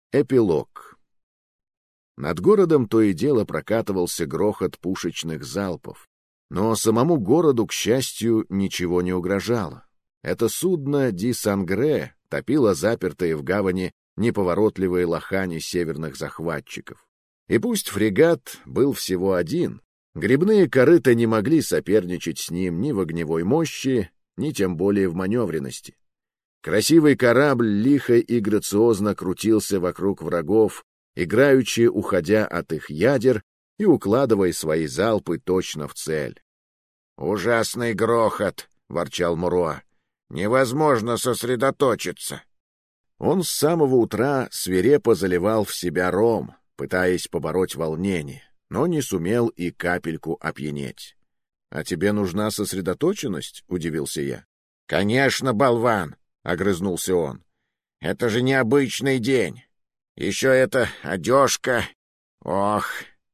Эпилог. Над городом то и дело прокатывался грохот пушечных залпов, но самому городу, к счастью, ничего не угрожало. Это судно «Ди Сангре» топило запертые в гавани неповоротливые лохани северных захватчиков. И пусть фрегат был всего один, гребные корыта не могли соперничать с ним ни в огневой мощи, ни тем более в маневренности. Красивый корабль лихо и грациозно крутился вокруг врагов, играючи уходя от их ядер и укладывая свои залпы точно в цель. «Ужасный грохот!» — ворчал Муруа. «Невозможно сосредоточиться!» Он с самого утра свирепо заливал в себя ром, пытаясь побороть волнение, но не сумел и капельку опьянеть. — А тебе нужна сосредоточенность? — удивился я. — Конечно, болван! — огрызнулся он. — Это же необычный день. Еще эта одежка. Ох!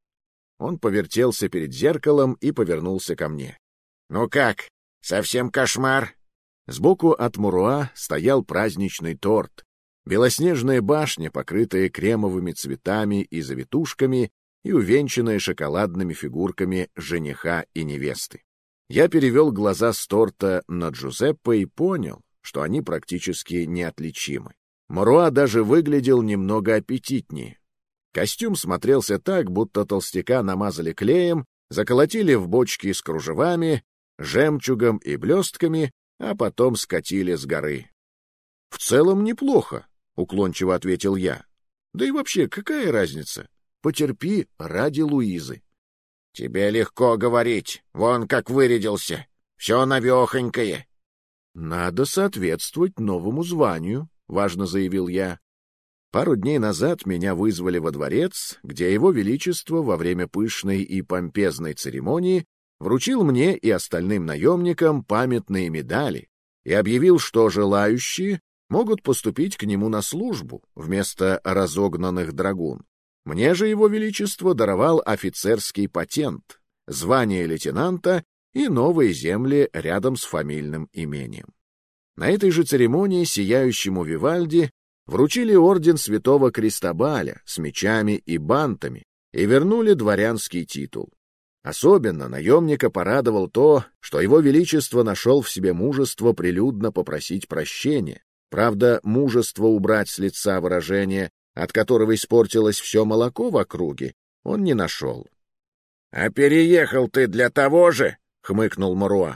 Он повертелся перед зеркалом и повернулся ко мне. — Ну как, совсем кошмар? Сбоку от Муруа стоял праздничный торт. Белоснежная башня, покрытая кремовыми цветами и завитушками и увенчанная шоколадными фигурками жениха и невесты. Я перевел глаза с торта на Джузеппе и понял, что они практически неотличимы. Муруа даже выглядел немного аппетитнее. Костюм смотрелся так, будто толстяка намазали клеем, заколотили в бочки с кружевами, жемчугом и блестками, а потом скатили с горы. — В целом неплохо, — уклончиво ответил я. — Да и вообще, какая разница? Потерпи ради Луизы. — Тебе легко говорить, вон как вырядился. Все навехонькое. — Надо соответствовать новому званию, — важно заявил я. Пару дней назад меня вызвали во дворец, где его величество во время пышной и помпезной церемонии вручил мне и остальным наемникам памятные медали и объявил, что желающие могут поступить к нему на службу вместо разогнанных драгун. Мне же его величество даровал офицерский патент, звание лейтенанта и новые земли рядом с фамильным имением. На этой же церемонии сияющему Вивальди вручили орден святого Кристобаля с мечами и бантами и вернули дворянский титул. Особенно наемника порадовал то, что его величество нашел в себе мужество прилюдно попросить прощения. Правда, мужество убрать с лица выражение, от которого испортилось все молоко в округе, он не нашел. — А переехал ты для того же? — хмыкнул Муруа.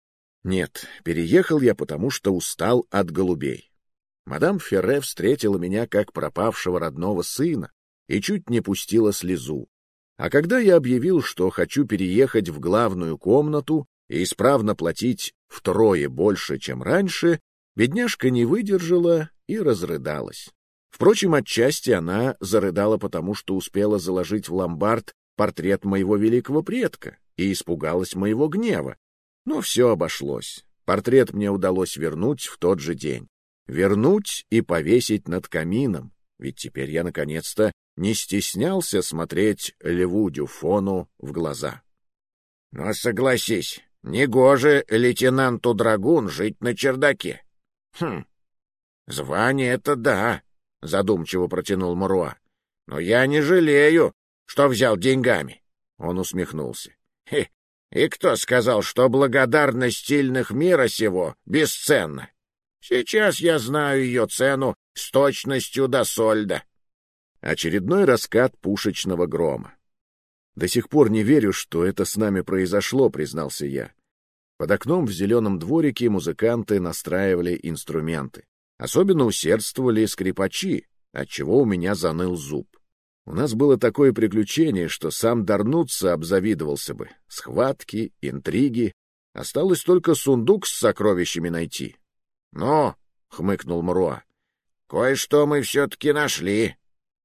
— Нет, переехал я, потому что устал от голубей. Мадам Ферре встретила меня как пропавшего родного сына и чуть не пустила слезу. А когда я объявил, что хочу переехать в главную комнату и исправно платить втрое больше, чем раньше, бедняжка не выдержала и разрыдалась. Впрочем, отчасти она зарыдала потому, что успела заложить в ломбард портрет моего великого предка и испугалась моего гнева. Но все обошлось. Портрет мне удалось вернуть в тот же день. Вернуть и повесить над камином, ведь теперь я, наконец-то, не стеснялся смотреть Льву Дюфону в глаза. — Но согласись, негоже лейтенанту Драгун жить на чердаке. — Хм, звание это да, — задумчиво протянул Муруа. — Но я не жалею, что взял деньгами. Он усмехнулся. — И кто сказал, что благодарность сильных мира сего бесценна? Сейчас я знаю ее цену с точностью до сольда. Очередной раскат пушечного грома. До сих пор не верю, что это с нами произошло, признался я. Под окном в зеленом дворике музыканты настраивали инструменты. Особенно усердствовали скрипачи, отчего у меня заныл зуб. У нас было такое приключение, что сам Дарнуцца обзавидовался бы. Схватки, интриги. Осталось только сундук с сокровищами найти. — Ну, — хмыкнул Муруа, — кое-что мы все-таки нашли.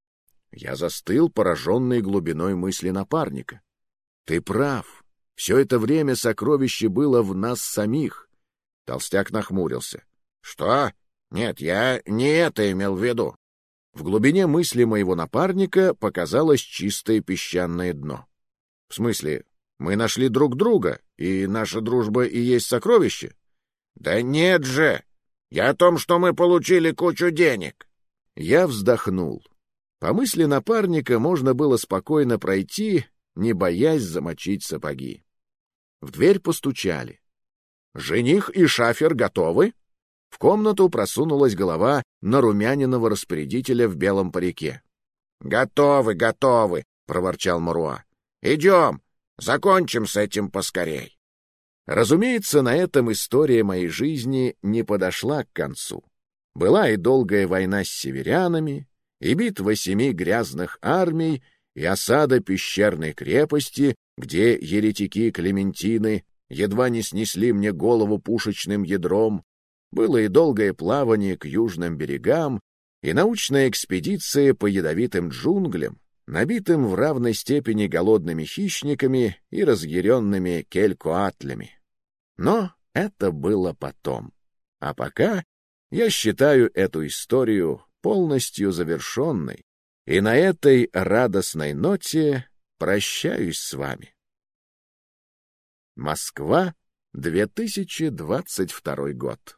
Я застыл, пораженный глубиной мысли напарника. Ты прав. Все это время сокровище было в нас самих. Толстяк нахмурился. — Что? Нет, я не это имел в виду. В глубине мысли моего напарника показалось чистое песчаное дно. — В смысле, мы нашли друг друга, и наша дружба и есть сокровище? — Да нет же! Я о том, что мы получили кучу денег. Я вздохнул. По мысли напарника можно было спокойно пройти, не боясь замочить сапоги. В дверь постучали. «Жених и шафер готовы?» В комнату просунулась голова нарумяненного распорядителя в белом парике. «Готовы, готовы!» — проворчал Моруа. «Идем, закончим с этим поскорей». Разумеется, на этом история моей жизни не подошла к концу. Была и долгая война с северянами, и битва 7 грязных армий, и осада пещерной крепости, где еретики Клементины едва не снесли мне голову пушечным ядром. Было и долгое плавание к южным берегам, и научная экспедиция по ядовитым джунглям, набитым в равной степени голодными хищниками и разъяренными келькоатлями. Но это было потом. А пока я считаю эту историю полностью завершенной, и на этой радостной ноте прощаюсь с вами. Москва, 2022 год.